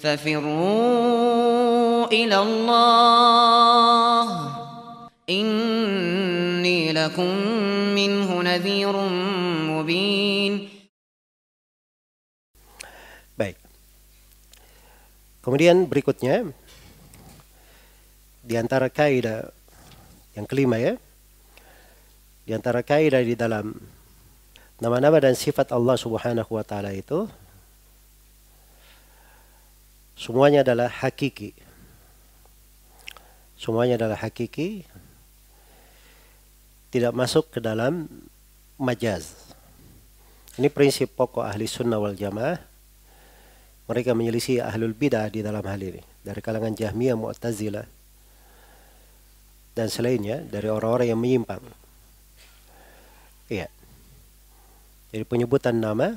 ففروا إلى الله إني لكم منه نذير مبين. Baik. Kemudian berikutnya di antara kaidah yang kelima ya. Di antara kaidah di dalam nama-nama dan sifat Allah Subhanahu wa taala itu semuanya adalah hakiki. Semuanya adalah hakiki, tidak masuk ke dalam majaz. Ini prinsip pokok ahli sunnah wal jamaah. Mereka menyelisih ahlul bidah di dalam hal ini. Dari kalangan Jahmiyah, Mu'tazilah, dan selainnya dari orang-orang yang menyimpang. Iya. Jadi penyebutan nama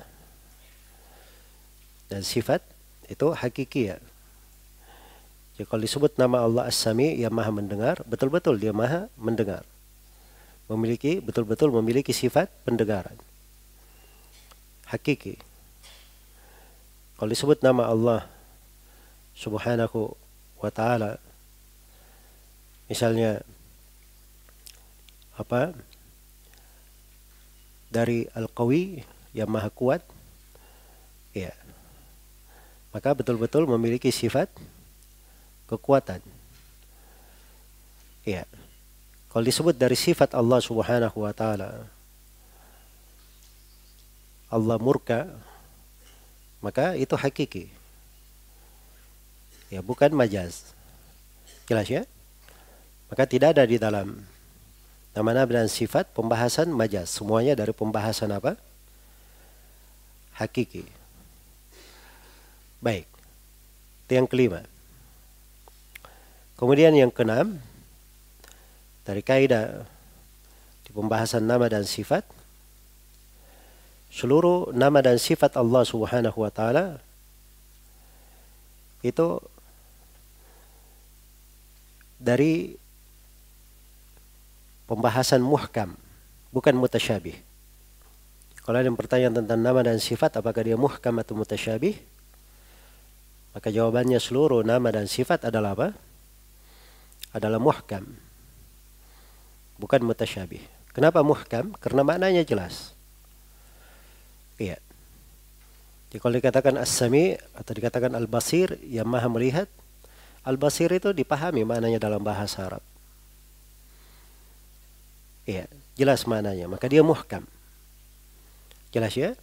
dan sifat itu hakiki ya. Jadi kalau disebut nama Allah As-Sami yang maha mendengar, betul-betul dia maha mendengar. Betul-betul memiliki sifat pendengaran. Hakiki. Kalau disebut nama Allah Subhanahu wa ta'ala, misalnya dari Al-Qawi yang maha kuat, ya, maka betul-betul memiliki sifat kekuatan. Ya. Kalau disebut dari sifat Allah Subhanahu wa taala, Allah murka, maka itu hakiki. Ya, bukan majaz. Jelas ya? Maka tidak ada di dalam nama-nama dan sifat pembahasan majaz. Semuanya dari pembahasan apa? Hakiki. Baik. Itu yang kelima. Kemudian yang keenam, dari kaidah di pembahasan nama dan sifat, seluruh nama dan sifat Allah Subhanahu wa taala itu dari pembahasan muhkam, bukan mutasyabih. Kalau ada yang bertanya tentang nama dan sifat, apakah dia muhkam atau mutasyabih? Maka jawabannya seluruh nama dan sifat adalah apa? Adalah muhkam, bukan mutasyabih. Kenapa muhkam? Karena maknanya jelas. Iya. Jadi kalau dikatakan As-Sami atau dikatakan Al-Basir yang maha melihat, Al-Basir itu dipahami maknanya dalam bahasa Arab. Iya, jelas maknanya. Maka dia muhkam. Jelas ya?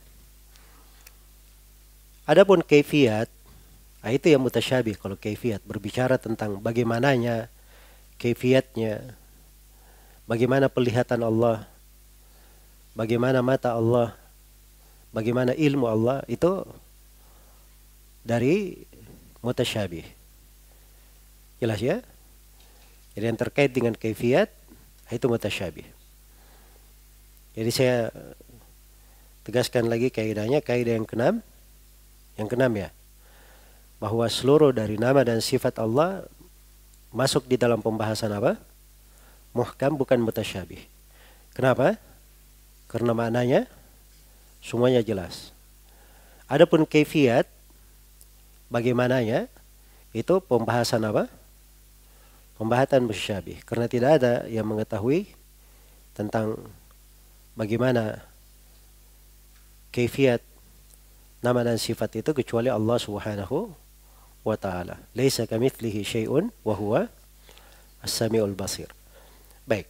Adapun kaifiyat, itu yang mutasyabih. Kalau kaifiyat berbicara tentang bagaimananya, kaifiyatnya, bagaimana penglihatan Allah, bagaimana mata Allah, bagaimana ilmu Allah, itu dari mutasyabih. Jelas ya? Jadi yang terkait dengan kaifiyat itu mutasyabih. Jadi saya tegaskan lagi kaidahnya, kaidah yang keenam. Yang keenam ya. Bahwa seluruh dari nama dan sifat Allah masuk di dalam pembahasan apa? Muhkam, bukan mutasyabih. Kenapa? Karena maknanya semuanya jelas. Adapun kaifiyat, bagaimananya, itu pembahasan apa? Pembahasan musyabih. Karena tidak ada yang mengetahui tentang bagaimana kaifiyat nama dan sifat itu kecuali Allah Subhanahu wa ta'ala. Laisa kamitslihi syai'un wa huwa as-sami'ul basir. Baik.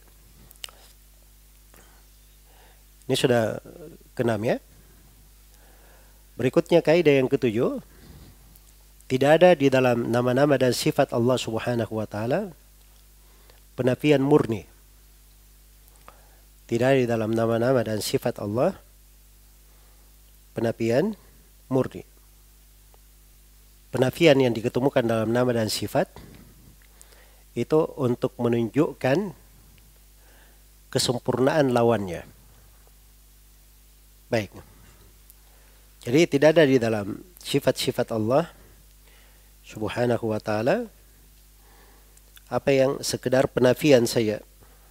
Ini sudah keenam ya. Berikutnya kaidah yang ketujuh. Tidak ada di dalam nama-nama dan sifat Allah Subhanahu wa ta'ala penafian murni. Tidak ada di dalam nama-nama dan sifat Allah penafian murni. Penafian yang diketemukan dalam nama dan sifat itu untuk menunjukkan kesempurnaan lawannya. Baik. Jadi tidak ada di dalam sifat-sifat Allah Subhanahu wa ta'ala apa yang sekedar penafian saja.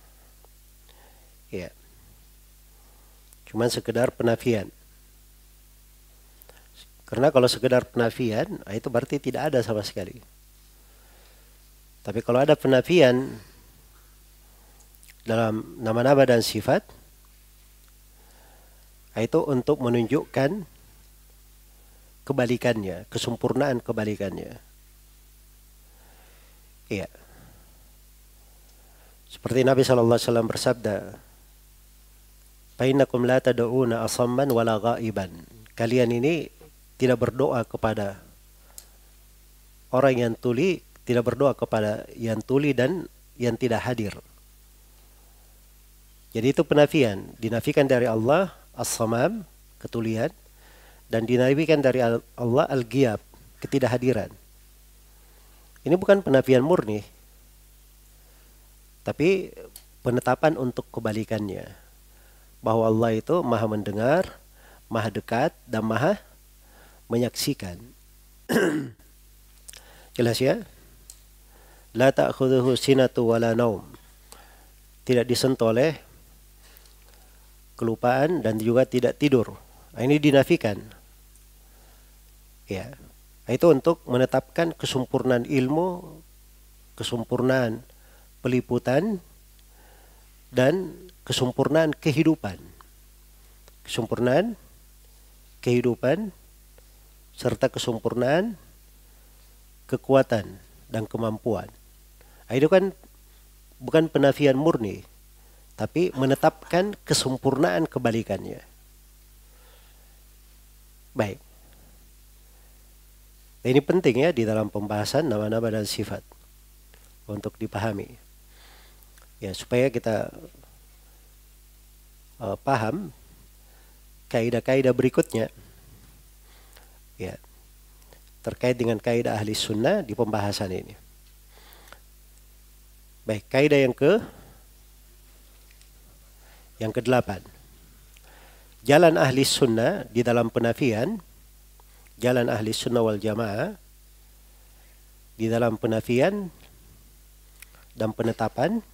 Ya. Cuman sekedar penafian. Karena kalau sekedar penafian, itu berarti tidak ada sama sekali. Tapi kalau ada penafian dalam nama-nama dan sifat, itu untuk menunjukkan kebalikannya, kesempurnaan kebalikannya. Iya. Seperti Nabi SAW bersabda, "Fainnakum la tad'una asamman wala ghaiban." Kalian ini tidak berdoa kepada orang yang tuli, tidak berdoa kepada yang tuli dan yang tidak hadir. Jadi itu penafian, dinafikan dari Allah as-samam, ketulian, dan dinafikan dari Allah al-ghiyab, ketidakhadiran. Ini bukan penafian murni, tapi penetapan untuk kebalikannya, bahwa Allah itu maha mendengar, maha dekat, dan maha menyaksikan. Jelas ya? La ta'khudhuhu sinatu wala naum. Tidak disentuh oleh kelupaan dan juga tidak tidur. Ini dinafikan. Ya. Itu untuk menetapkan kesempurnaan ilmu, kesempurnaan peliputan, dan kesempurnaan kehidupan. Kesempurnaan kehidupan serta kesempurnaan kekuatan dan kemampuan. Itu kan bukan penafian murni, tapi menetapkan kesempurnaan kebalikannya. Baik. Ini penting ya di dalam pembahasan nama-nama dan sifat untuk dipahami. Ya, supaya kita paham kaidah-kaidah berikutnya. Ya. Terkait dengan kaidah ahli sunnah di pembahasan ini. Baik, kaidah yang ke-8. Jalan ahli sunnah di dalam penafian, jalan ahli sunnah wal jamaah di dalam penafian dan penetapan,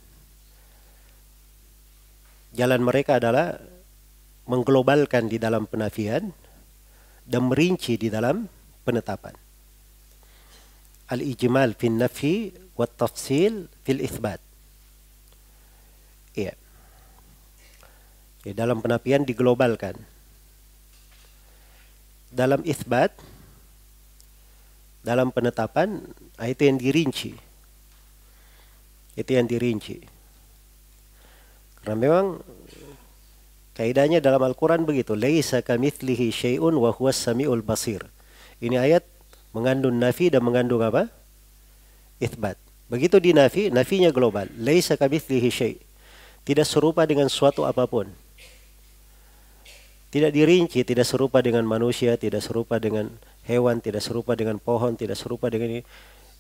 jalan mereka adalah mengglobalkan di dalam penafian dan merinci di dalam penetapan. Al-ijmal fil nafi wa tafsil fil itsbat. Iya. Dalam penafian diglobalkan. Dalam itsbat, dalam penetapan, itu yang dirinci. Itu yang dirinci. Karena memang kaidahnya dalam Al-Quran begitu. Laisa kamitslihi syai'un wa huwas samiul basir. Ini ayat mengandung nafi dan mengandung apa? Itsbat. Begitu dinafi, nafinya global. Laisa kamitslihi syai'. Tidak serupa dengan suatu apapun. Tidak dirinci, tidak serupa dengan manusia, tidak serupa dengan hewan, tidak serupa dengan pohon, tidak serupa dengan ini.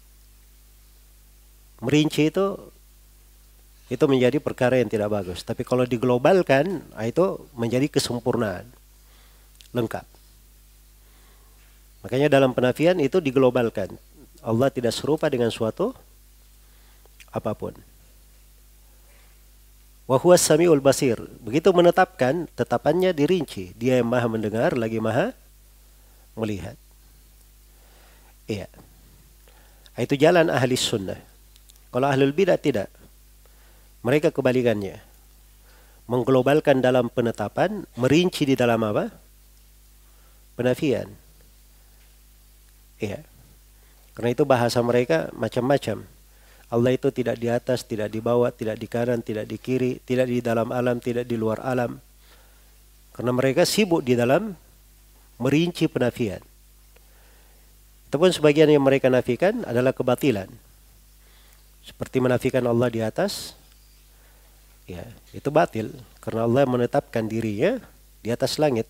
Merinci itu menjadi perkara yang tidak bagus. Tapi kalau diglobalkan, itu menjadi kesempurnaan. Lengkap. Makanya dalam penafian itu diglobalkan. Allah tidak serupa dengan suatu apapun. Wa huwas samiul basir. Begitu menetapkan, tetapannya dirinci. Dia yang maha mendengar, lagi maha melihat. Iya. Itu jalan ahli sunnah. Kalau ahlul bidah tidak. Mereka kebalikannya. Mengglobalkan dalam penetapan, merinci di dalam apa? Penafian. Iya. Karena itu bahasa mereka macam-macam. Allah itu tidak di atas, tidak di bawah, tidak di kanan, tidak di kiri, tidak di dalam alam, tidak di luar alam. Karena mereka sibuk di dalam merinci penafian. Ataupun sebagian yang mereka nafikan adalah kebatilan. Seperti menafikan Allah di atas, ya, itu batil. Karena Allah menetapkan dirinya di atas langit.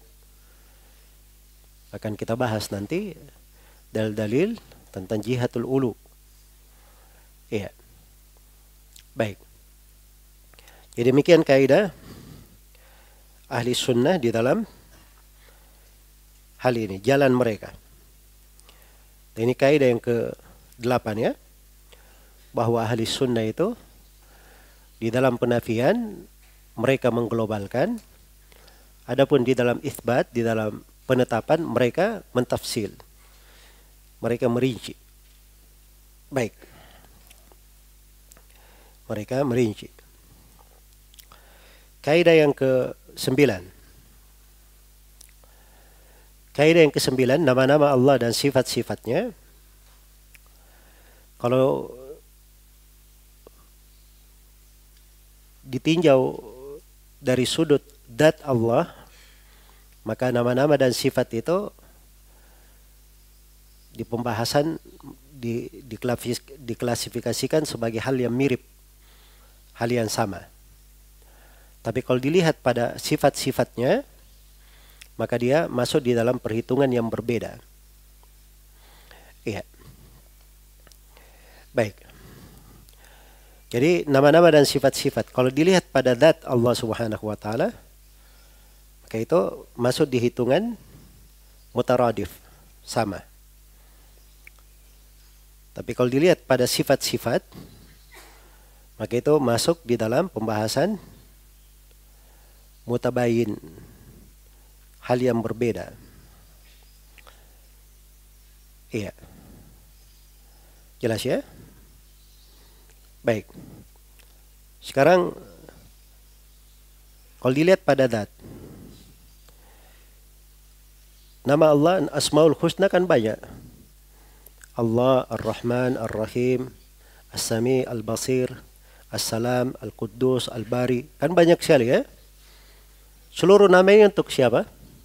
Akan kita bahas nanti dalil-dalil tentang jihatul ulu. Iya. Baik. Jadi demikian kaidah ahli sunnah di dalam hal ini, jalan mereka. Dan ini kaidah yang ke-8 ya. Bahwa ahli sunnah itu di dalam penafian mereka mengglobalkan. Adapun di dalam itsbat, di dalam penetapan, mereka mentafsil. Mereka merinci. Baik. Mereka merinci. Kaidah yang ke-9. Kaidah yang ke-9, nama-nama Allah dan sifat-sifatnya. Kalau ditinjau dari sudut zat Allah, maka nama-nama dan sifat itu di pembahasan diklasifikasikan sebagai hal yang mirip, hal yang sama. Tapi kalau dilihat pada sifat-sifatnya, maka dia masuk di dalam perhitungan yang berbeda. Iya. Baik. Jadi nama-nama dan sifat-sifat, kalau dilihat pada zat Allah Subhanahu wa taala, maka itu masuk di hitungan mutaradif, sama. Tapi kalau dilihat pada sifat-sifat, maka itu masuk di dalam pembahasan mutabayin, hal yang berbeda. Iya. Jelas ya? Baik. Sekarang kalau dilihat pada zat, nama Allah, Asmaul Husna kan banyak. Allah, Ar-Rahman, Ar-Rahim, As-Sami, Al-Basir, As-Salam, Al-Quddus, Al-Bari. Kan banyak sekali ya. Seluruh nama ini untuk siapa?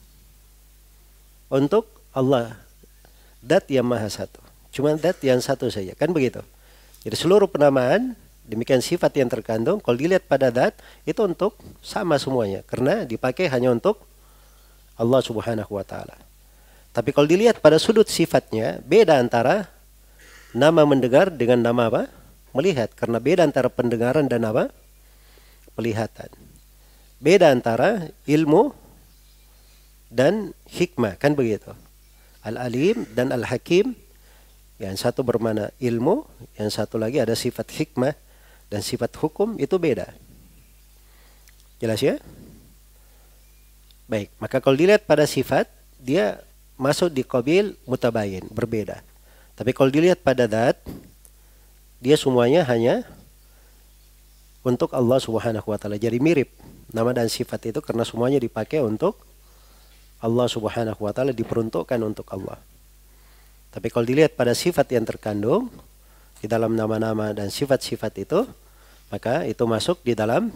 Untuk Allah. Dat yang maha satu. Cuma dat yang satu saja. Kan begitu. Jadi seluruh penamaan, demikian sifat yang terkandung, kalau dilihat pada dat, itu untuk sama semuanya. Karena dipakai hanya untuk Allah Subhanahu wa ta'ala. Tapi kalau dilihat pada sudut sifatnya, beda antara nama mendengar dengan nama apa? Melihat. Karena beda antara pendengaran dan apa? Pelihatan. Beda antara ilmu dan hikmah. Kan begitu. Al-alim dan al-hakim. Yang satu bermakna ilmu, yang satu lagi ada sifat hikmah dan sifat hukum, itu beda. Jelas ya? Baik, maka kalau dilihat pada sifat, dia masuk di qabil mutabayin, berbeda. Tapi kalau dilihat pada zat, dia semuanya hanya untuk Allah Subhanahu wa taala. Jadi mirip nama dan sifat itu karena semuanya dipakai untuk Allah Subhanahu wa taala, diperuntukkan untuk Allah. Tapi kalau dilihat pada sifat yang terkandung di dalam nama-nama dan sifat-sifat itu, maka itu masuk di dalam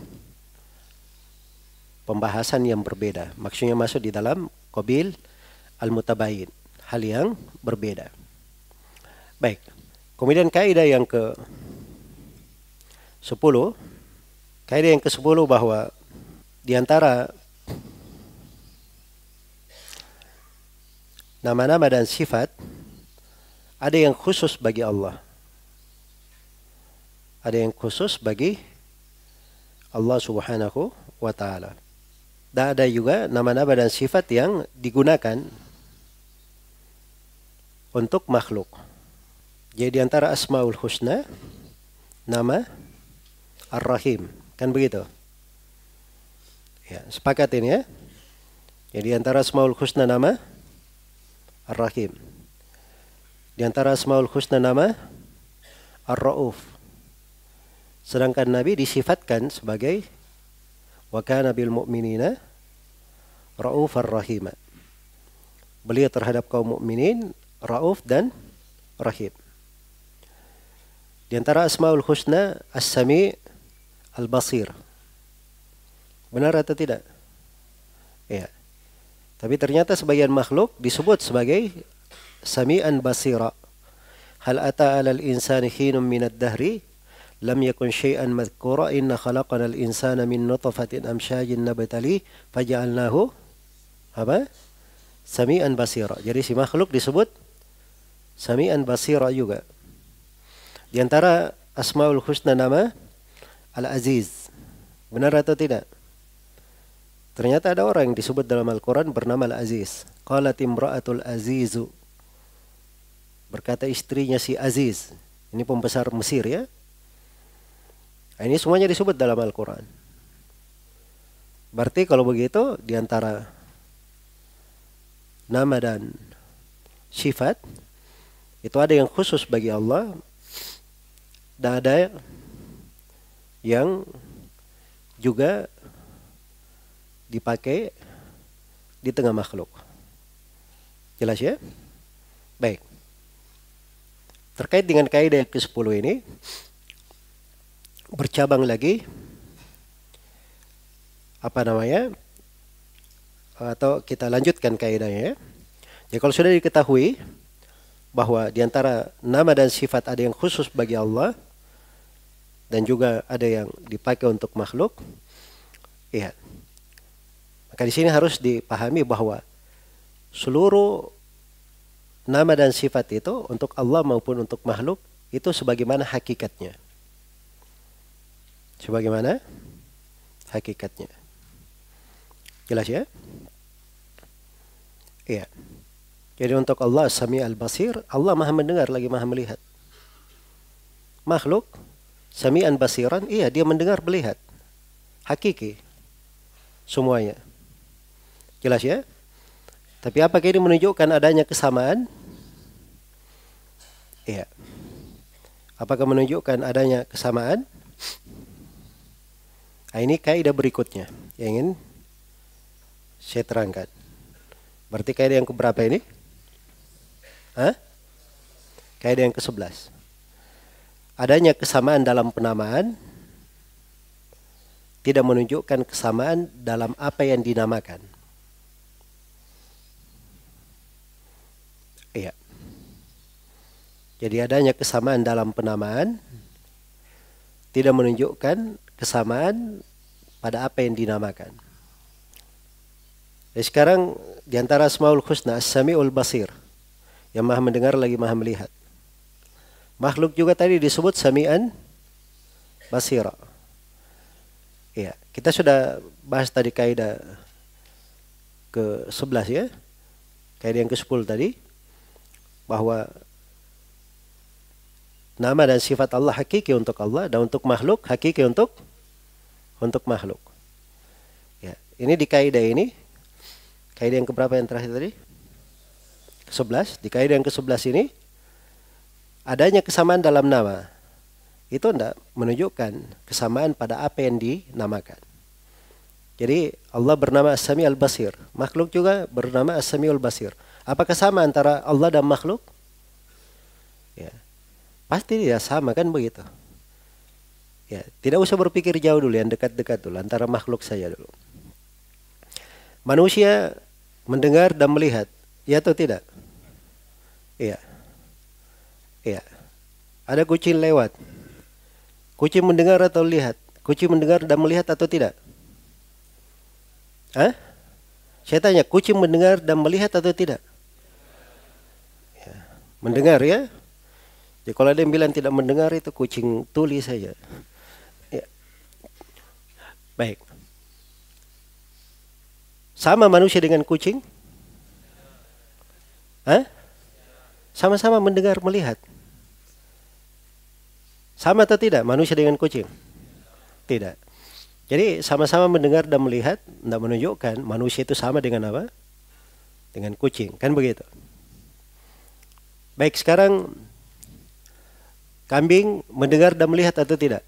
pembahasan yang berbeda. Maksudnya masuk di dalam qabil al-mutabayin, hal yang berbeda. Baik. Kemudian kaidah yang ke-10. Kaidah yang ke-10 bahwa di antara nama-nama dan sifat ada yang khusus bagi Allah. Ada yang khusus bagi Allah Subhanahu wa ta'ala. Dan ada juga nama-nama dan sifat yang digunakan untuk makhluk. Jadi di antara Asmaul Husna, nama Ar-Rahim. Kan begitu? Ya, sepakat ini ya. Jadi di antara Asmaul Husna nama Ar-Rahim. Di antara Asmaul Husna nama Ar-Ra'uf. Sedangkan Nabi disifatkan sebagai wa kana bil mu'minina ra'ufar rahima. Beliau terhadap kaum mukminin Ra'uf dan Rahim. Di antara Asmaul Husna As-Sami, Al-Basir. Benar atau tidak? Ya. Tapi ternyata sebagian makhluk disebut sebagai Sami'an Basira. Hal ata 'alal insani hinun minad dahri lam yakun syai'an madhkura inna khalaqanal insana min nutfatin amsyajin nabtali faja'alnahu apa? Sami'an Basira. Jadi si makhluk disebut Sami'an Basira juga. Di antara Asmaul Husna nama Al-Aziz. Benar atau tidak? Ternyata ada orang yang disebut dalam Al-Quran bernama Al-Aziz. Qalat imra'atul azizu. Berkata istrinya si Aziz. Ini pembesar Mesir ya. Nah, ini semuanya disebut dalam Al-Quran. Berarti kalau begitu di antara nama dan sifat itu ada yang khusus bagi Allah dan ada yang juga dipakai di tengah makhluk. Jelas ya? Baik. Terkait dengan kaidah ke-10 ini bercabang lagi atau kita lanjutkan kaidahnya ya. Jadi kalau sudah diketahui bahwa di antara nama dan sifat ada yang khusus bagi Allah dan juga ada yang dipakai untuk makhluk, ya. Maka di sini harus dipahami bahwa seluruh nama dan sifat itu untuk Allah maupun untuk makhluk itu sebagaimana hakikatnya. Sebagaimana hakikatnya. Jelas ya? Iya. Jadi untuk Allah Sami al-Basir, Allah maha mendengar lagi maha melihat. Makhluk Sami'an basiran, iya dia mendengar melihat. Hakiki. Semuanya. Jelas ya? Tapi apakah ini menunjukkan adanya kesamaan? Iya. Apakah menunjukkan adanya kesamaan? Nah, ini kaidah berikutnya yang ingin saya terangkan. Berarti kaidah yang keberapa ini? Kaidah yang ke-11. Adanya kesamaan dalam penamaan tidak menunjukkan kesamaan dalam apa yang dinamakan. Iya. Jadi adanya kesamaan dalam penamaan tidak menunjukkan kesamaan pada apa yang dinamakan. Jadi sekarang di antara Asmaul Husna As-Sami'ul Basir, yang maha mendengar lagi maha melihat. Makhluk juga tadi disebut Sami'an Basira. Ya, kita sudah bahas tadi kaidah ke-11 ya. Kaidah yang ke-10 tadi bahwa nama dan sifat Allah hakiki untuk Allah dan untuk makhluk hakiki untuk makhluk. Ya, ini di kaidah ini, kaidah yang keberapa yang terakhir tadi? Ke-11. Di kaidah yang ke-11 ini adanya kesamaan dalam nama itu tidak menunjukkan kesamaan pada apa yang dinamakan. Jadi Allah bernama As-Sami Al-Basir, makhluk juga bernama As-Sami Al-Basir. Apakah sama antara Allah dan makhluk? Ya, pasti tidak sama kan begitu. Ya, tidak usah berpikir jauh dulu, yang dekat-dekat dulu, antara makhluk saja dulu. Manusia mendengar dan melihat, ya atau tidak? Iya. Iya. Ada kucing lewat. Kucing mendengar atau lihat? Kucing mendengar dan melihat atau tidak? Saya tanya, kucing mendengar dan melihat atau tidak? Ya. Mendengar ya. Jadi kalau ada yang bilang tidak mendengar itu kucing tuli saja. Ya. Baik. Sama manusia dengan kucing? Sama-sama mendengar, melihat. Sama atau tidak manusia dengan kucing? Tidak. Jadi sama-sama mendengar dan melihat tidak menunjukkan manusia itu sama dengan apa? Dengan kucing, kan begitu. Baik, sekarang kambing mendengar dan melihat atau tidak?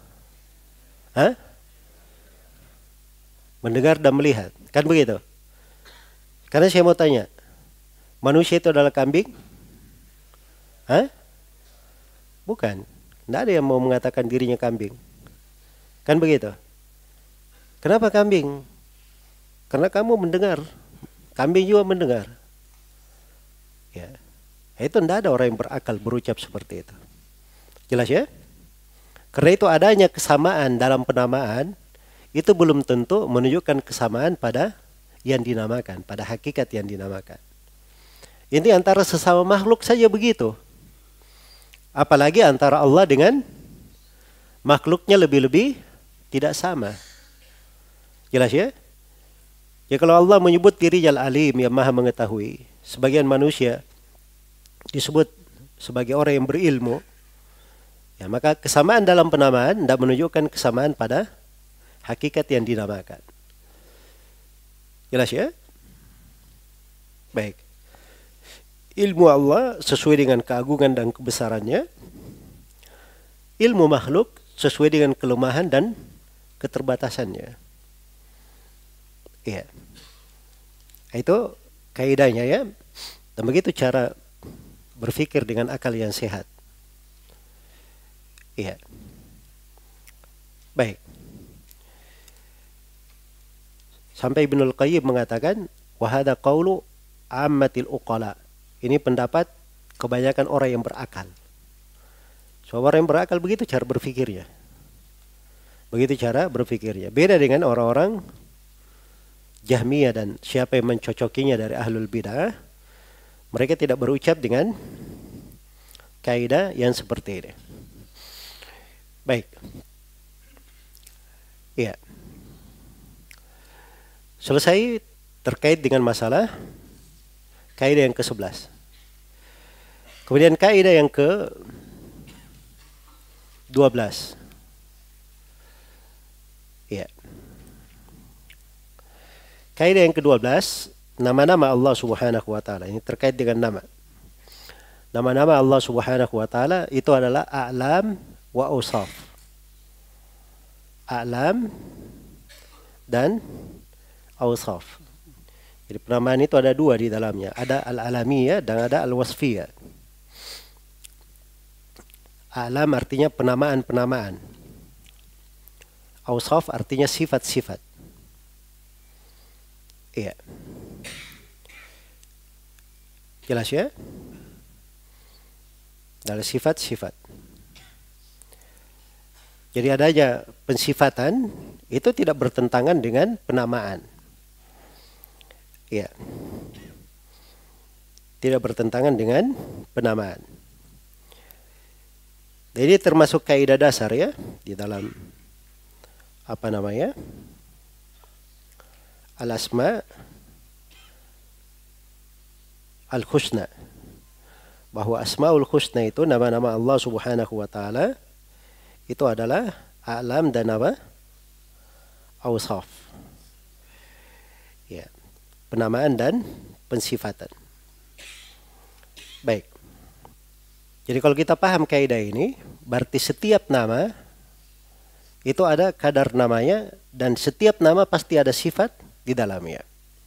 Mendengar dan melihat, kan begitu. Karena saya mau tanya, manusia itu adalah kambing? Bukan. Tidak ada yang mau mengatakan dirinya kambing. Kan begitu. Kenapa kambing? Karena kamu mendengar. Kambing juga mendengar. Ya. Itu tidak ada orang yang berakal berucap seperti itu. Jelas ya? Karena itu adanya kesamaan dalam penamaan itu belum tentu menunjukkan kesamaan pada yang dinamakan, pada hakikat yang dinamakan. Ini antara sesama makhluk saja begitu. Apalagi antara Allah dengan makhluknya lebih-lebih tidak sama. Jelas ya? Ya kalau Allah menyebut diri Al-Alim yang maha mengetahui, sebagian manusia disebut sebagai orang yang berilmu, ya maka kesamaan dalam penamaan tidak menunjukkan kesamaan pada hakikat yang dinamakan. Jelas ya? Baik. Ilmu Allah sesuai dengan keagungan dan kebesarannya. Ilmu makhluk sesuai dengan kelemahan dan keterbatasannya. Iya. Itu kaidahnya ya. Dan begitu cara berpikir dengan akal yang sehat. Iya. Baik. Sampai Ibnul Qayyim mengatakan, wa hadza qaulu ammatil uqala. Ini pendapat kebanyakan orang yang berakal. So, orang yang berakal begitu cara berpikirnya. Begitu cara berpikirnya. Beda dengan orang-orang Jahmiyah dan siapa yang mencocokinya dari ahlul bidah. Mereka tidak berucap dengan kaidah yang seperti ini. Baik. Ya. Selesai terkait dengan masalah kaidah yang ke-11. Kemudian kaidah yang ke-12. Ya. Kaidah yang ke-12, nama-nama Allah Subhanahu wa taala. Ini terkait dengan nama. Nama-nama Allah Subhanahu wa taala itu adalah a'lam wa awsaf. A'lam dan awsaf. Jadi penamaan itu ada dua di dalamnya. Ada al-alamiyah dan ada al-wasfiyah. A'lam artinya penamaan-penamaan. Awsaf artinya sifat-sifat. Iya. Jelas ya? Dari sifat-sifat. Jadi adanya pensifatan itu tidak bertentangan dengan penamaan. Iya. Tidak bertentangan dengan penamaan. Jadi termasuk kaidah dasar ya di dalam apa namanya? Al-asma al-husna. Bahwa asmaul husna itu nama-nama Allah Subhanahu wa taala itu adalah a'lam dan apa? Awsaf. Ya. Penamaan dan pensifatan. Baik. Jadi kalau kita paham kaidah ini, berarti setiap nama itu ada kadar namanya dan setiap nama pasti ada sifat di dalamnya.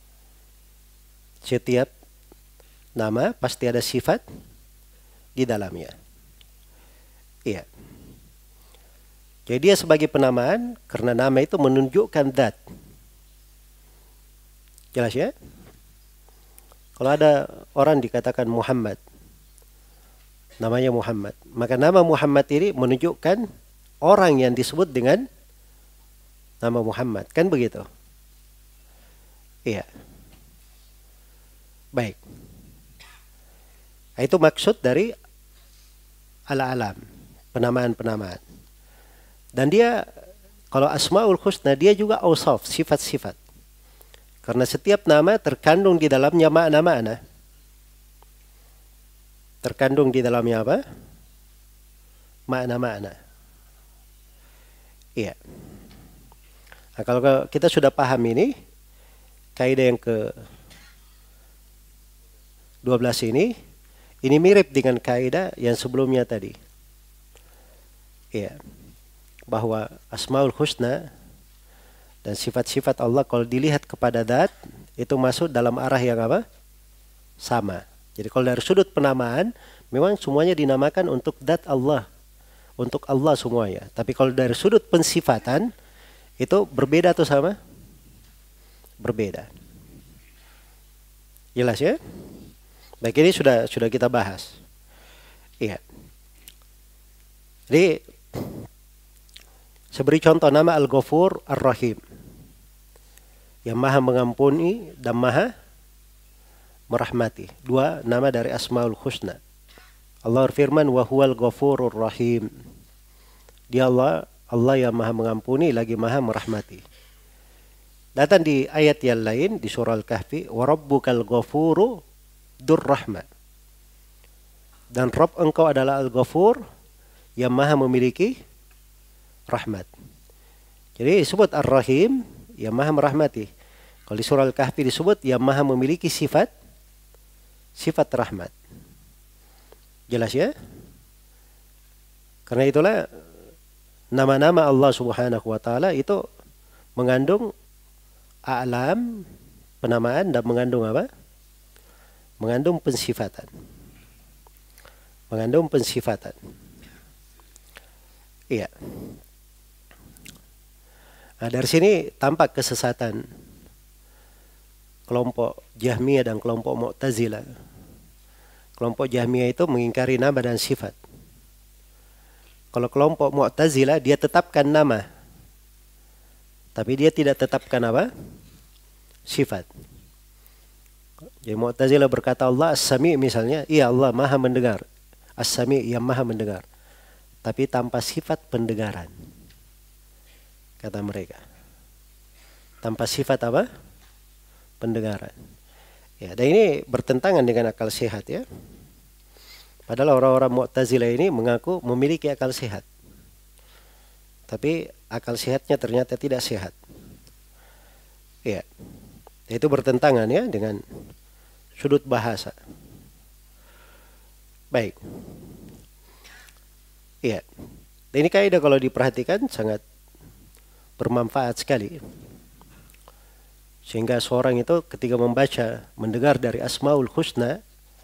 Setiap nama pasti ada sifat di dalamnya. Iya. Jadi dia sebagai penamaan karena nama itu menunjukkan zat. Jelas ya? Kalau ada orang dikatakan Muhammad, namanya Muhammad, maka nama Muhammad ini menunjukkan orang yang disebut dengan nama Muhammad. Kan begitu? Iya. Baik. Itu maksud dari al-alam, penamaan-penamaan. Dan dia kalau asmaul husna dia juga awsaf, sifat-sifat. Karena setiap nama terkandung di dalamnya makna-makna. Terkandung di dalamnya apa? Makna-makna. Iya. Nah, kalau kita sudah paham ini, kaidah yang ke-12 ini mirip dengan kaidah yang sebelumnya tadi. Iya. Bahwa asmaul husna dan sifat-sifat Allah kalau dilihat kepada zat itu masuk dalam arah yang apa? Sama. Jadi kalau dari sudut penamaan memang semuanya dinamakan untuk zat Allah. Untuk Allah semuanya. Tapi kalau dari sudut pensifatan itu berbeda atau sama? Berbeda. Jelas ya? Baik, ini sudah kita bahas. Iya. Jadi saya beri contoh nama Al-Ghafur Ar-Rahim. Yang maha mengampuni dan maha merahmati. Dua nama dari Asmaul Husna. Allah berfirman, wa huwal ghafurur rahim. Dia Allah yang maha mengampuni lagi maha merahmati. Datang di ayat yang lain di surah Al-Kahfi, wa rabbukal ghafuru dzur rahmah. Dan Rabb engkau adalah Al-Ghafur yang maha memiliki rahmat. Jadi disebut Ar-Rahim yang maha merahmati. Kalau di surah Al-Kahfi disebut yang maha memiliki sifat sifat rahmat. Jelas ya? Karena itulah nama-nama Allah Subhanahu wa taala itu mengandung a'lam, penamaan, dan mengandung apa? Mengandung pensifatan. Mengandung pensifatan. Iya. Nah, dari sini tampak kesesatan kelompok Jahmiyah dan kelompok Mu'tazilah. Kelompok Jahmiyah itu mengingkari nama dan sifat. Kalau kelompok Mu'tazilah dia tetapkan nama, tapi dia tidak tetapkan apa? Sifat. Jadi Mu'tazilah berkata Allah As-Sami' misalnya, iya Allah maha mendengar. As-Sami' yang maha mendengar. Tapi tanpa sifat pendengaran. Kata mereka. Tanpa sifat apa? Pendengaran. Ya, dan ini bertentangan dengan akal sehat ya. Padahal orang-orang Mu'tazilah ini mengaku memiliki akal sehat. Tapi akal sehatnya ternyata tidak sehat. Ya. Itu bertentangan ya dengan sudut bahasa. Baik. Ya. Dan ini kaidah kalau diperhatikan sangat bermanfaat sekali. Sehingga seorang itu ketika membaca, mendengar dari Asmaul Husna,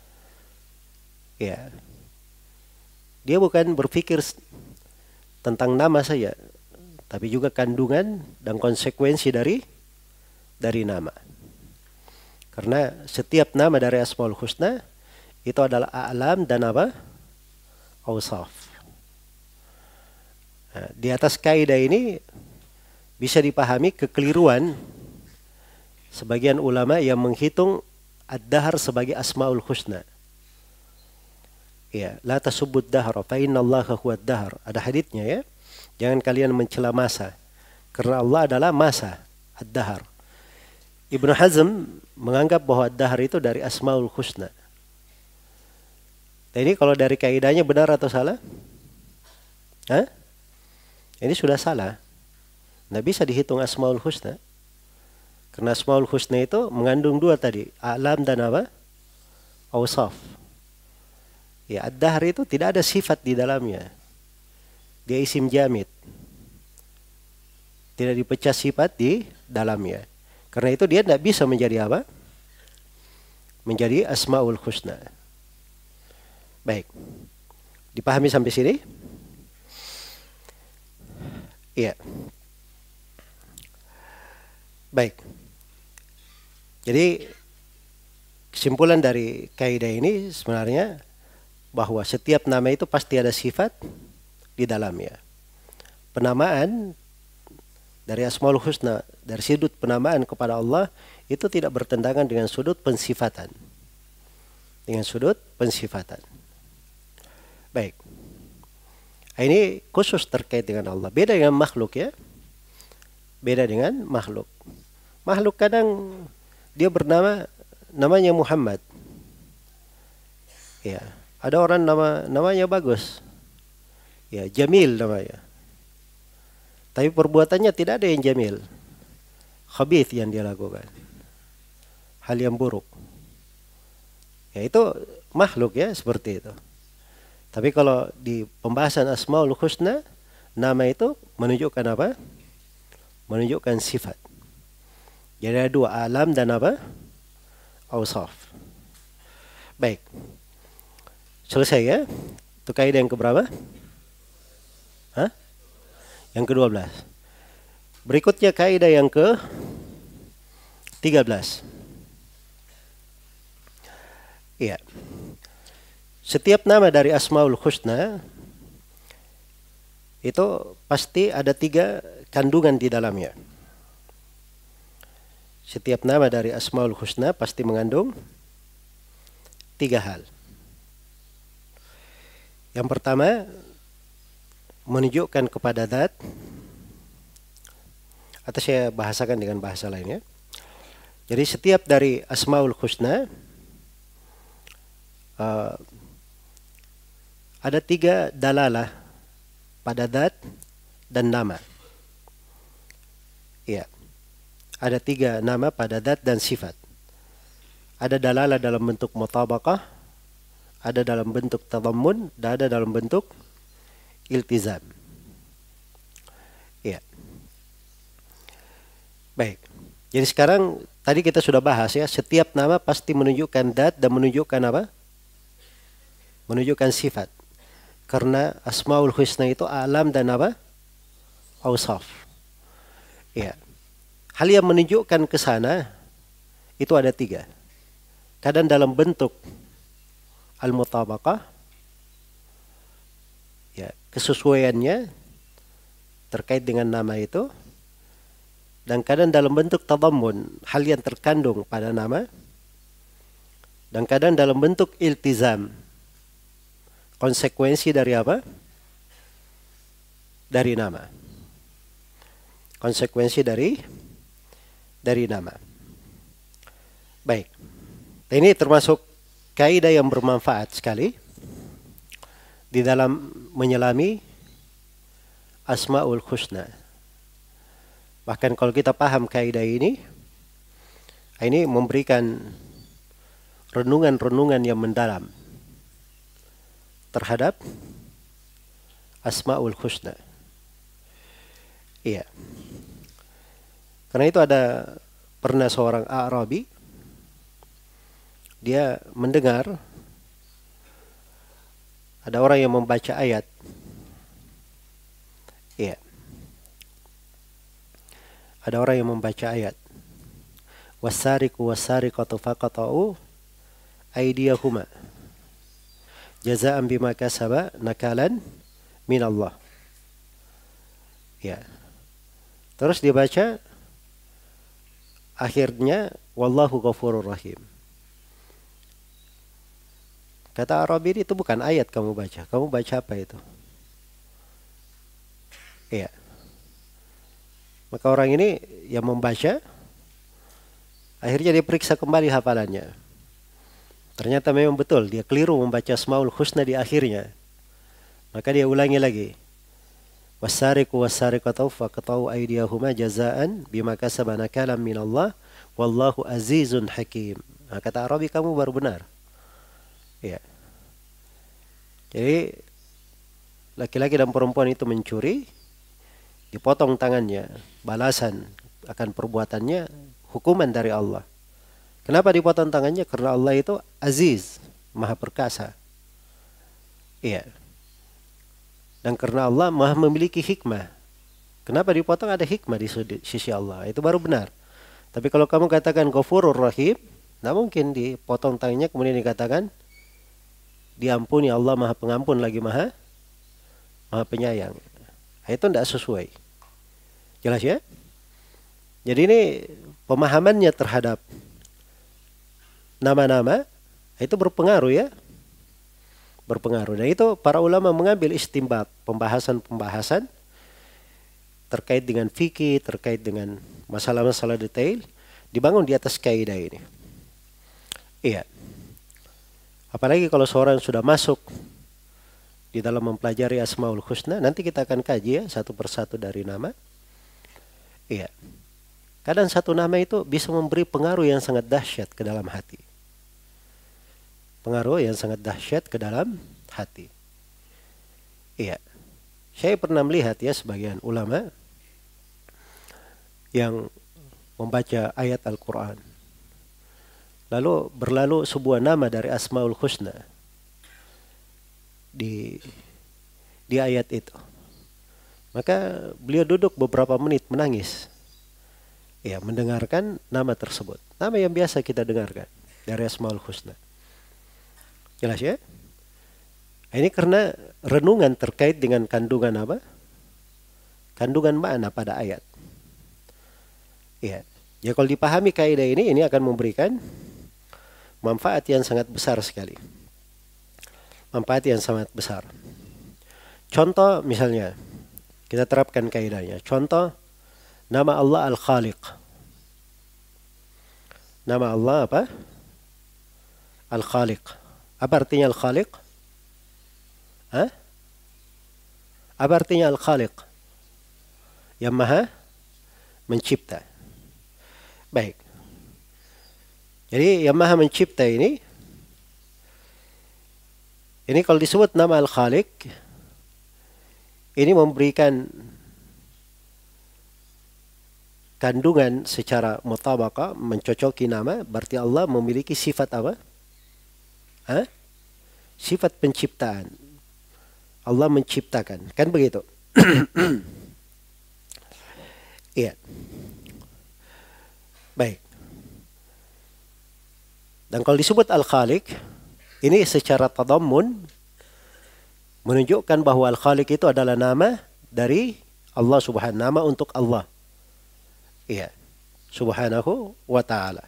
ya, dia bukan berpikir tentang nama saja, tapi juga kandungan dan konsekuensi dari nama. Karena setiap nama dari Asmaul Husna itu adalah a'lam dan apa? Awsaf. Nah, di atas kaidah ini bisa dipahami kekeliruan sebagian ulama yang menghitung ad-dahr sebagai Asmaul Husna. Ya, la tasubbud dahra fa innallaha huwad dahr. Ada haditsnya ya. Jangan kalian mencela masa. Karena Allah adalah masa, ad-dahr. Ibnu Hazm menganggap bahwa ad-dahr itu dari Asmaul Husna. Ini kalau dari kaidahnya benar atau salah? Hah? Ini sudah salah. Nggak bisa dihitung Asmaul Husna. Karena Asmaul Husna itu mengandung dua tadi. A'lam dan apa? Awsaf. Ya, ad-dahr itu tidak ada sifat di dalamnya. Dia isim jamid. Tidak dipecah sifat di dalamnya. Karena itu dia tidak bisa menjadi apa? Menjadi Asmaul Husna. Baik. Dipahami sampai sini? Iya. Baik. Jadi kesimpulan dari kaidah ini sebenarnya bahwa setiap nama itu pasti ada sifat di dalamnya. Penamaan dari Asmaul Husna, dari sudut penamaan kepada Allah itu tidak bertentangan dengan sudut pensifatan. Dengan sudut pensifatan. Baik. Ini khusus terkait dengan Allah. Beda dengan makhluk ya. Beda dengan makhluk. Makhluk kadang dia namanya Muhammad. Ya, ada orang namanya bagus. Ya, Jamil namanya. Tapi perbuatannya tidak ada yang jamil. Khabith yang dia lakukan. Hal yang buruk. Ya, itu makhluk ya, seperti itu. Tapi kalau di pembahasan Asmaul Husna, nama itu menunjukkan apa? Menunjukkan sifat. Jadi ada dua, alam dan apa? Awsaf. Baik. Selesai ya? Itu kaidah yang keberapa? Hah? Yang ke-12. Berikutnya kaidah yang ke-13. Iya. Setiap nama dari Asmaul Husna itu pasti ada 3 kandungan di dalamnya. Setiap nama dari Asmaul Husna pasti mengandung 3 hal. Yang pertama, menunjukkan kepada zat, atau saya bahasakan dengan bahasa lainnya. Jadi setiap dari Asmaul Husna ada 3 dalalah pada zat dan nama. Iya. Ada 3 nama pada zat dan sifat. Ada dalalah dalam bentuk mutabaqah, ada dalam bentuk tadammun, dan ada dalam bentuk iltizam. Ya. Baik. Jadi sekarang tadi kita sudah bahas ya, setiap nama pasti menunjukkan dat dan menunjukkan apa? Menunjukkan sifat. Karena Asmaul Husna itu alam dan apa? Ausaf. Ya. Hal yang menunjukkan ke sana itu ada 3. Kadang dalam bentuk al-mutabaqah, ya, kesesuaiannya terkait dengan nama itu, dan kadang dalam bentuk tadammun, hal yang terkandung pada nama, dan kadang dalam bentuk iltizam, konsekuensi dari apa? Dari nama. Konsekuensi dari nama. Baik. Ini termasuk kaidah yang bermanfaat sekali di dalam menyelami Asmaul Husna. Bahkan kalau kita paham kaidah ini memberikan renungan-renungan yang mendalam terhadap Asmaul Husna. Iya. Karena itu pernah seorang Arabi, dia mendengar ada orang yang membaca ayat. Iya. Ada orang yang membaca ayat. Wasariqu wasariqatu faqata'u aydiyahuma jazaa'an bima kasaba nakalan minallah. Ya. Terus dia baca akhirnya wallahu ghafurur rahim. Kata Arabi, itu bukan ayat kamu baca. Kamu baca apa itu? Iya. Maka orang ini yang membaca, akhirnya dia periksa kembali hafalannya. Ternyata memang betul, dia keliru membaca Asmaul Husna di akhirnya. Maka dia ulangi lagi. Wasariqu wasariqatu faqta'u aydiyahuma jazaan bima kasaba nakalan minallah wallahu azizun hakim. Nah, kata Arabi, kamu baru benar. Ya. Jadi laki-laki dan perempuan itu mencuri, dipotong tangannya, balasan akan perbuatannya, hukuman dari Allah. Kenapa dipotong tangannya? Karena Allah itu aziz, maha perkasa. Iya. Dan karena Allah maha memiliki hikmah. Kenapa dipotong? Ada hikmah di sisi Allah. Itu baru benar. Tapi kalau kamu katakan Ghafurur Rahim, tidak mungkin dipotong tangannya kemudian dikatakan diampuni, Allah maha pengampun lagi maha penyayang. Itu tidak sesuai. Jelas ya? Jadi ini pemahamannya terhadap nama-nama itu berpengaruh ya. Berpengaruh. Dan itu para ulama mengambil istimbat, pembahasan-pembahasan terkait dengan fikih, terkait dengan masalah-masalah detail, dibangun di atas kaidah ini. Iya. Apalagi kalau seorang sudah masuk di dalam mempelajari Asmaul Husna, nanti kita akan kaji ya satu persatu dari nama. Iya. Kadang satu nama itu bisa memberi pengaruh yang sangat dahsyat ke dalam hati. Pengaruh yang sangat dahsyat ke dalam hati. Iya. Saya pernah melihat ya sebagian ulama yang membaca ayat Al-Quran. Lalu berlalu sebuah nama dari Asmaul Husna di ayat itu. Maka beliau duduk beberapa menit menangis. Ya, mendengarkan nama tersebut. Nama yang biasa kita dengarkan dari Asmaul Husna. Jelas ya? Ini karena renungan terkait dengan kandungan apa? Kandungan makna pada ayat. Ya. Ya, kalau dipahami kaidah ini akan memberikan manfaat yang sangat besar sekali. Manfaat yang sangat besar. Contoh misalnya, kita terapkan kaidahnya. Contoh, nama Allah Al-Khaliq. Nama Allah apa? Al-Khaliq. Apa artinya Al-Khaliq? Hah? Apa artinya Al-Khaliq? Yang maha mencipta. Baik. Jadi yang maha mencipta ini kalau disebut nama Al-Khaliq, ini memberikan kandungan secara mutabaqah, mencocoki nama, berarti Allah memiliki sifat apa? Sifat penciptaan. Allah menciptakan, kan begitu? Iya. Baik. Dan kalau disebut Al-Khaliq, ini secara tadammun menunjukkan bahwa Al-Khaliq itu adalah nama dari Allah Subhanahu, nama untuk Allah. Iya. Subhanahu wa ta'ala.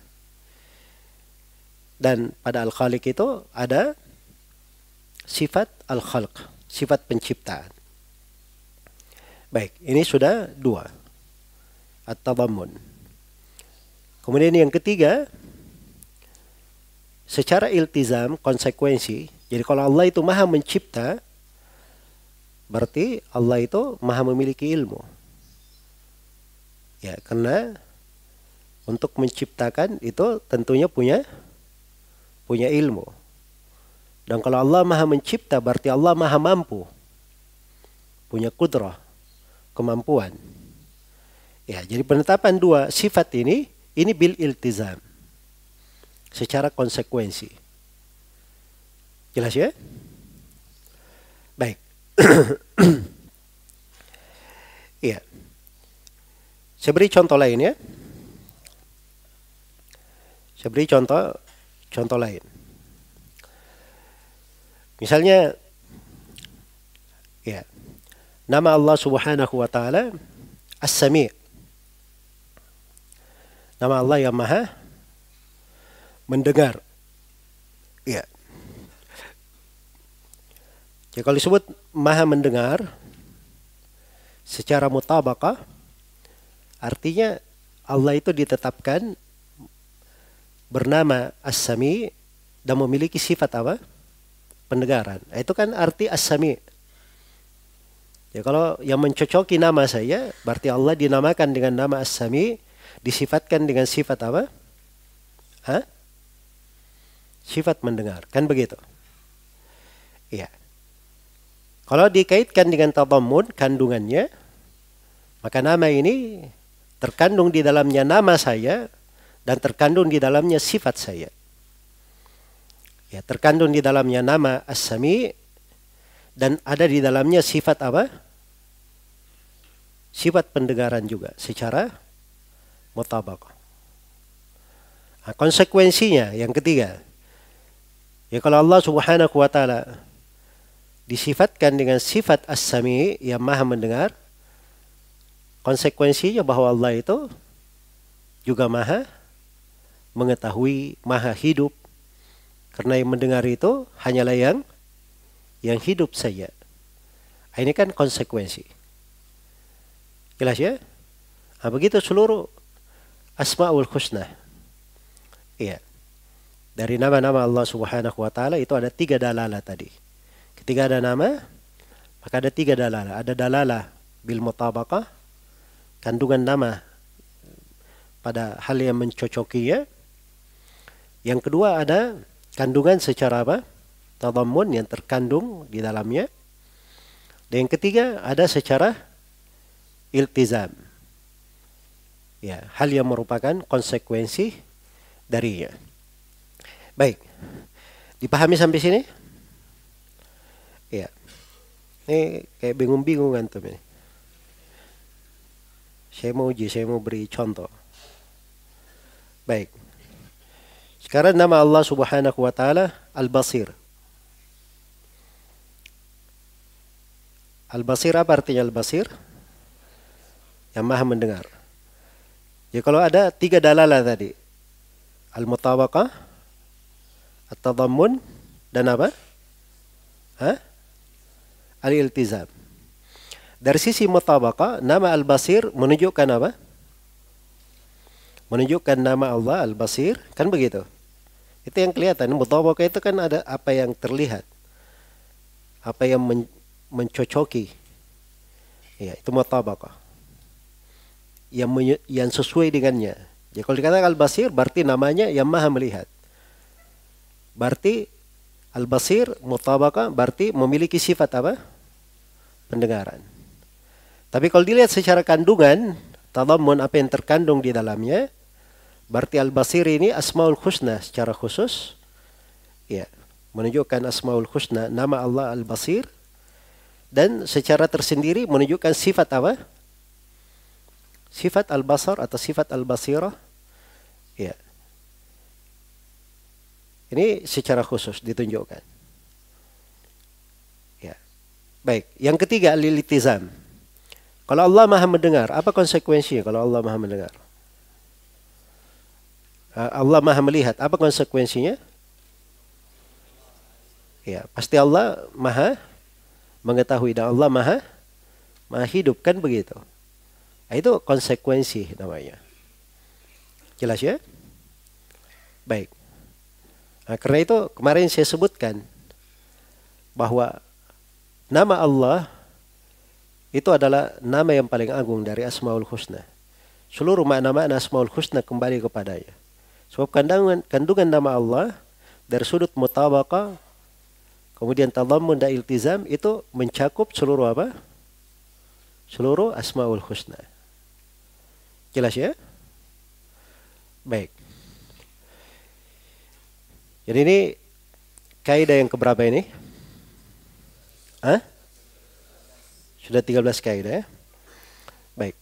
Dan pada Al-Khaliq itu ada sifat Al-Khalq, sifat penciptaan. Baik, ini sudah dua. At-tadammun. Kemudian yang ketiga, secara iltizam, konsekuensi. Jadi kalau Allah itu maha mencipta, berarti Allah itu maha memiliki ilmu. Ya, karena untuk menciptakan itu tentunya punya ilmu. Dan kalau Allah maha mencipta, berarti Allah maha mampu. Punya kudrah, kemampuan. Ya, jadi penetapan dua sifat ini bil iltizam. Secara konsekuensi. Jelas ya? Baik. Iya. Saya beri contoh lain ya. Saya beri contoh lain. Misalnya, ya, nama Allah Subhanahu wa ta'ala As-Sami'. Nama Allah yang maha mendengar. Ya. Jadi kalau disebut maha mendengar secara mutabaqah, artinya Allah itu ditetapkan bernama As-Sami' dan memiliki sifat apa? Pendengaran. Itu kan arti As-Sami'. Ya, kalau yang mencocoki nama saya, berarti Allah dinamakan dengan nama As-Sami', disifatkan dengan sifat apa? Sifat mendengar. Kan begitu? Iya. Kalau dikaitkan dengan tadammun, kandungannya, maka nama ini terkandung di dalamnya nama saya dan terkandung di dalamnya sifat saya. Ya, terkandung di dalamnya nama As-Sami' dan ada di dalamnya sifat apa? Sifat pendengaran juga secara mutabaqah. Nah, konsekuensinya yang ketiga, ya kalau Allah Subhanahu wa ta'ala disifatkan dengan sifat As-Sami' yang maha mendengar, konsekuensinya bahwa Allah itu juga maha mengetahui, maha hidup. Karena yang mendengar itu hanyalah yang hidup saja. Ini kan konsekuensi. Jelas ya? Nah, begitu seluruh Asma'ul Husna. Iya. Dari nama-nama Allah Subhanahu wa ta'ala itu ada 3 dalalah tadi. Ketika ada nama, maka ada 3 dalalah. Ada dalalah bil mutabaqah, kandungan nama pada hal yang mencocokinya. Yang kedua ada kandungan secara apa? Tadammun yang terkandung di dalamnya. Dan yang ketiga ada secara iltizam. Ya, hal yang merupakan konsekuensi darinya. Baik. Dipahami sampai sini? Ya. Ini kayak bingung-bingung antum ini. Saya mau beri contoh. Baik. Sekarang nama Allah Subhanahu wa ta'ala Al-Basir. Al-Basir, apa artinya Al-Basir? Yang maha mendengar. Ya, kalau ada 3 dalalah tadi. Al-Mutabaqah, At-Tadammun, dan apa? Al-Iltizam. Dari sisi mutabaqah, nama Al-Basir menunjukkan apa? Menunjukkan nama Allah Al-Basir, kan begitu? Itu yang kelihatan. Mutabaqah itu kan ada apa yang terlihat. Apa yang mencocoki. Ya, itu mutabaqah. Yang sesuai dengannya. Jadi kalau dikatakan Al-Basir berarti namanya yang maha melihat. Berarti Al-Basir mutabaqah berarti memiliki sifat apa? Pendengaran. Tapi kalau dilihat secara kandungan, tadammun apa yang terkandung di dalamnya, berarti Al-Basir ini Asmaul Husna secara khusus. Ya, menunjukkan Asmaul Husna, nama Allah Al-Basir. Dan secara tersendiri menunjukkan sifat apa? Sifat Al-Basar atau sifat Al-Basirah. Ya. Ini secara khusus ditunjukkan. Ya. Baik, yang ketiga al-iltizam. Kalau Allah Maha mendengar, apa konsekuensinya kalau Allah Maha mendengar? Allah Maha melihat, apa konsekuensinya? Ya, pasti Allah Maha mengetahui dan Allah Maha hidup, kan begitu. Nah, itu konsekuensi namanya. Jelas ya? Baik. Nah, karena itu kemarin saya sebutkan bahwa nama Allah itu adalah nama yang paling agung dari Asmaul Husna. Seluruh makna-makna Asmaul Husna kembali kepadanya. Sebab kandungan nama Allah dari sudut mutabaqah, kemudian tadammun dan iltizam itu mencakup seluruh apa? Seluruh Asmaul Husna. Jelas ya? Baik. Jadi ini kaidah yang keberapa ini? Hah? Sudah 13 kaidah ya? Baik.